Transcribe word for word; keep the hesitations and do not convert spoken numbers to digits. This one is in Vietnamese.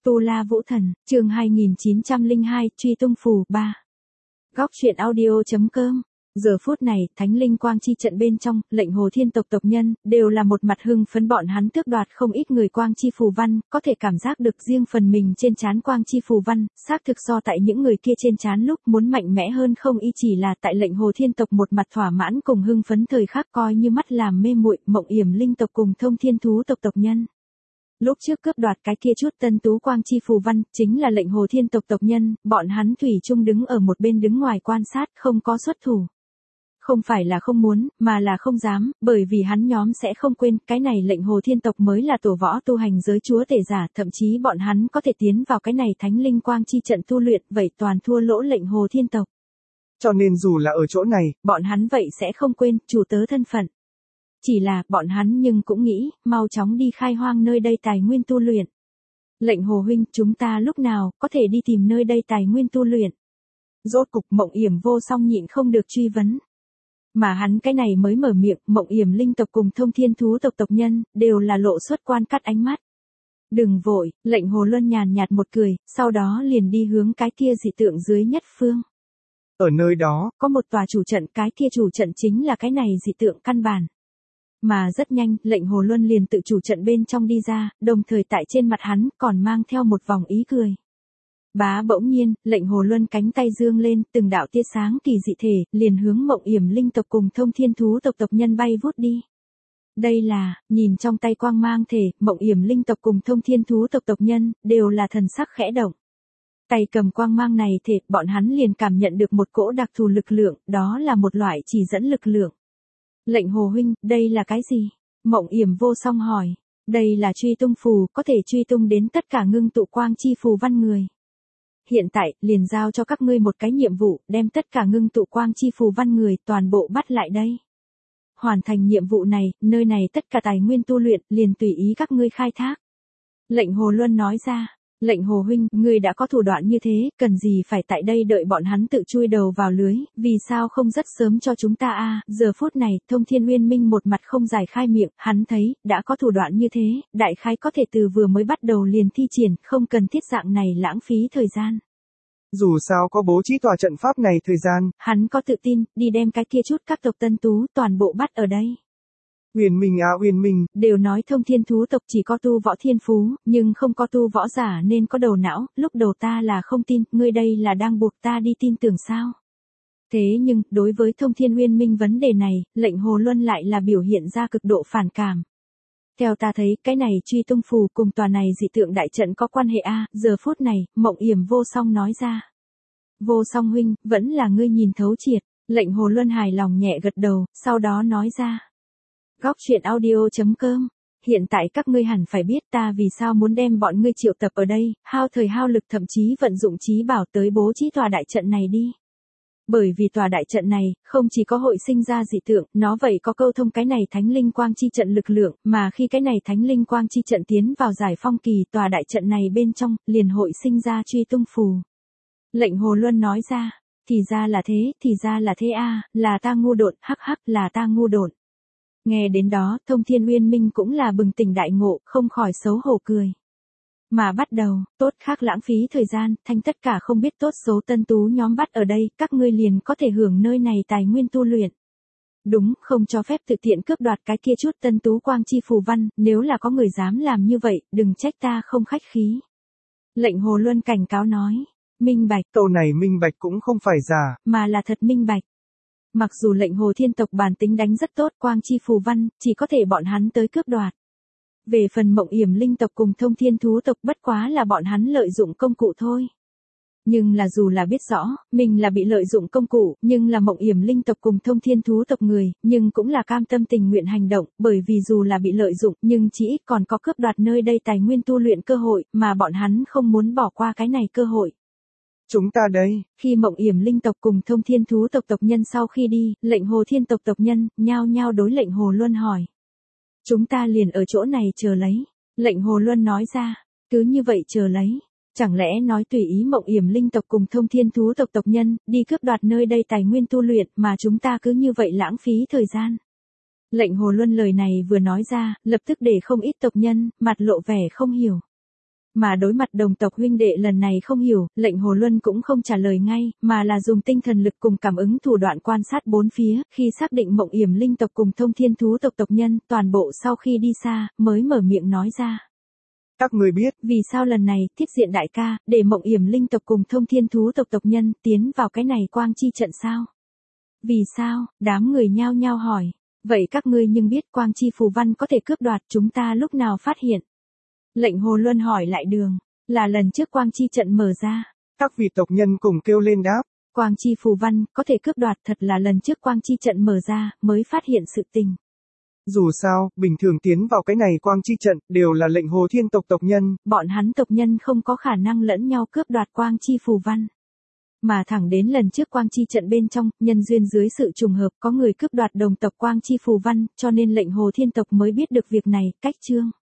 Tu La Vũ Thần, chương hai nghìn chín trăm lẻ hai, Truy Tung Phù ba. Góc truyện audio chấm com. Giờ phút này, thánh linh quang chi trận bên trong, lệnh Hồ Thiên tộc tộc nhân, đều là một mặt hưng phấn, bọn hắn tước đoạt không ít người quang chi phù văn, có thể cảm giác được riêng phần mình trên trán quang chi phù văn, xác thực so tại những người kia trên trán lúc muốn mạnh mẽ hơn không y chỉ là tại lệnh Hồ Thiên tộc một mặt thỏa mãn cùng hưng phấn thời khắc coi như mắt làm mê muội, Mộng Yểm linh tộc cùng Thông Thiên thú tộc tộc nhân. Lúc trước cướp đoạt cái kia chút tân tú quang chi phù văn, chính là lệnh Hồ Thiên tộc tộc nhân, bọn hắn thủy chung đứng ở một bên đứng ngoài quan sát, không có xuất thủ. Không phải là không muốn, mà là không dám, bởi vì hắn nhóm sẽ không quên, cái này lệnh Hồ Thiên tộc mới là tổ võ tu hành giới chúa tể giả, thậm chí bọn hắn có thể tiến vào cái này thánh linh quang chi trận tu luyện, vậy toàn thua lỗ lệnh Hồ Thiên tộc. Cho nên dù là ở chỗ này, bọn hắn vậy sẽ không quên, chủ tớ thân phận. Chỉ là, bọn hắn nhưng cũng nghĩ, mau chóng đi khai hoang nơi đây tài nguyên tu luyện. Lệnh Hồ huynh, chúng ta lúc nào, có thể đi tìm nơi đây tài nguyên tu luyện. Rốt cục Mộng Yểm vô song nhịn không được truy vấn. Mà hắn cái này mới mở miệng, Mộng Yểm linh tộc cùng Thông Thiên thú tộc tộc nhân, đều là lộ xuất quan cắt ánh mắt. Đừng vội, lệnh Hồ Luân nhàn nhạt một cười, sau đó liền đi hướng cái kia dị tượng dưới nhất phương. Ở nơi đó, có một tòa chủ trận, cái kia chủ trận chính là cái này dị tượng căn bản. Mà rất nhanh, lệnh Hồ Luân liền tự chủ trận bên trong đi ra, đồng thời tại trên mặt hắn còn mang theo một vòng ý cười. Bá bỗng nhiên, lệnh Hồ Luân cánh tay dương lên, từng đạo tia sáng kỳ dị thể, liền hướng Mộng Yểm linh tộc cùng Thông Thiên thú tộc tộc nhân bay vút đi. Đây là, nhìn trong tay quang mang thể, Mộng Yểm linh tộc cùng Thông Thiên thú tộc tộc nhân, đều là thần sắc khẽ động. Tay cầm quang mang này thể, bọn hắn liền cảm nhận được một cỗ đặc thù lực lượng, đó là một loại chỉ dẫn lực lượng. Lệnh Hồ huynh, đây là cái gì? Mộng Yểm vô song hỏi. Đây là truy tung phù, có thể truy tung đến tất cả ngưng tụ quang chi phù văn người. Hiện tại, liền giao cho các ngươi một cái nhiệm vụ, đem tất cả ngưng tụ quang chi phù văn người, toàn bộ bắt lại đây. Hoàn thành nhiệm vụ này, nơi này tất cả tài nguyên tu luyện, liền tùy ý các ngươi khai thác. Lệnh Hồ Luân nói ra. Lệnh Hồ huynh, ngươi đã có thủ đoạn như thế, cần gì phải tại đây đợi bọn hắn tự chui đầu vào lưới, vì sao không rất sớm cho chúng ta a? Giờ phút này, Thông Thiên Uyên Minh một mặt không giải khai miệng, hắn thấy, đã có thủ đoạn như thế, đại khái có thể từ vừa mới bắt đầu liền thi triển, không cần thiết dạng này lãng phí thời gian. Dù sao có bố trí tòa trận pháp này thời gian, hắn có tự tin, đi đem cái kia chút các tộc tân tú, toàn bộ bắt ở đây. Uyên Minh à Uyên Minh, đều nói Thông Thiên thú tộc chỉ có tu võ thiên phú, nhưng không có tu võ giả nên có đầu não, lúc đầu ta là không tin, ngươi đây là đang buộc ta đi tin tưởng sao? Thế nhưng, đối với Thông Thiên Uyên Minh vấn đề này, lệnh Hồ Luân lại là biểu hiện ra cực độ phản cảm. Theo ta thấy, cái này truy tung phù cùng tòa này dị tượng đại trận có quan hệ a, giờ phút này, Mộng Yểm vô song nói ra. Vô song huynh, vẫn là ngươi nhìn thấu triệt, lệnh Hồ Luân hài lòng nhẹ gật đầu, sau đó nói ra. Góc truyện audio chấm com. Hiện tại các ngươi hẳn phải biết ta vì sao muốn đem bọn ngươi triệu tập ở đây, hao thời hao lực thậm chí vận dụng trí bảo tới bố trí tòa đại trận này đi. Bởi vì tòa đại trận này, không chỉ có hội sinh ra dị tượng, nó vậy có câu thông cái này thánh linh quang chi trận lực lượng, mà khi cái này thánh linh quang chi trận tiến vào giải phong kỳ, tòa đại trận này bên trong, liền hội sinh ra truy tung phù. Lệnh Hồ Luân nói ra, thì ra là thế, thì ra là thế a, là ta ngu độn, hắc hắc là ta ngu độn. Nghe đến đó, Thông Thiên Uyên Minh cũng là bừng tỉnh đại ngộ, không khỏi xấu hổ cười. Mà bắt đầu, tốt khác lãng phí thời gian, thanh tất cả không biết tốt số tân tú nhóm bắt ở đây, các ngươi liền có thể hưởng nơi này tài nguyên tu luyện. Đúng, không cho phép thực tiện cướp đoạt cái kia chút tân tú quang chi phù văn, nếu là có người dám làm như vậy, đừng trách ta không khách khí. Lệnh Hồ Luân cảnh cáo nói, minh bạch. Câu này minh bạch cũng không phải giả, mà là thật minh bạch. Mặc dù lệnh Hồ Thiên tộc bản tính đánh rất tốt, quang chi phù văn, chỉ có thể bọn hắn tới cướp đoạt. Về phần Mộng Yểm linh tộc cùng Thông Thiên thú tộc bất quá là bọn hắn lợi dụng công cụ thôi. Nhưng là dù là biết rõ, mình là bị lợi dụng công cụ, nhưng là Mộng Yểm linh tộc cùng Thông Thiên thú tộc người, nhưng cũng là cam tâm tình nguyện hành động, bởi vì dù là bị lợi dụng, nhưng chỉ ít còn có cướp đoạt nơi đây tài nguyên tu luyện cơ hội, mà bọn hắn không muốn bỏ qua cái này cơ hội. Chúng ta đây. Khi Mộng Yểm linh tộc cùng Thông Thiên thú tộc tộc nhân sau khi đi, lệnh Hồ Thiên tộc tộc nhân, nhao nhao đối lệnh Hồ Luân hỏi. Chúng ta liền ở chỗ này chờ lấy. Lệnh Hồ Luân nói ra, cứ như vậy chờ lấy. Chẳng lẽ nói tùy ý Mộng Yểm linh tộc cùng Thông Thiên thú tộc tộc nhân, đi cướp đoạt nơi đây tài nguyên tu luyện mà chúng ta cứ như vậy lãng phí thời gian. Lệnh Hồ Luân lời này vừa nói ra, lập tức để không ít tộc nhân, mặt lộ vẻ không hiểu. Mà đối mặt đồng tộc huynh đệ lần này không hiểu, lệnh Hồ Luân cũng không trả lời ngay, mà là dùng tinh thần lực cùng cảm ứng thủ đoạn quan sát bốn phía, khi xác định Mộng Yểm linh tộc cùng Thông Thiên thú tộc tộc nhân, toàn bộ sau khi đi xa, mới mở miệng nói ra. Các ngươi biết, vì sao lần này, Thiết Diện đại ca, để Mộng Yểm linh tộc cùng Thông Thiên thú tộc tộc nhân, tiến vào cái này quang chi trận sao? Vì sao? Đám người nhao nhao hỏi. Vậy các ngươi nhưng biết quang chi phù văn có thể cướp đoạt chúng ta lúc nào phát hiện? Lệnh Hồ Luân hỏi lại Đường, là lần trước quang chi trận mở ra. Các vị tộc nhân cùng kêu lên đáp. Quang chi phù văn, có thể cướp đoạt thật là lần trước quang chi trận mở ra, mới phát hiện sự tình. Dù sao, bình thường tiến vào cái này quang chi trận, đều là lệnh Hồ Thiên tộc tộc nhân. Bọn hắn tộc nhân không có khả năng lẫn nhau cướp đoạt quang chi phù văn. Mà thẳng đến lần trước quang chi trận bên trong, nhân duyên dưới sự trùng hợp có người cướp đoạt đồng tộc quang chi phù văn, cho nên lệnh Hồ Thiên tộc mới biết được việc này, cách chương.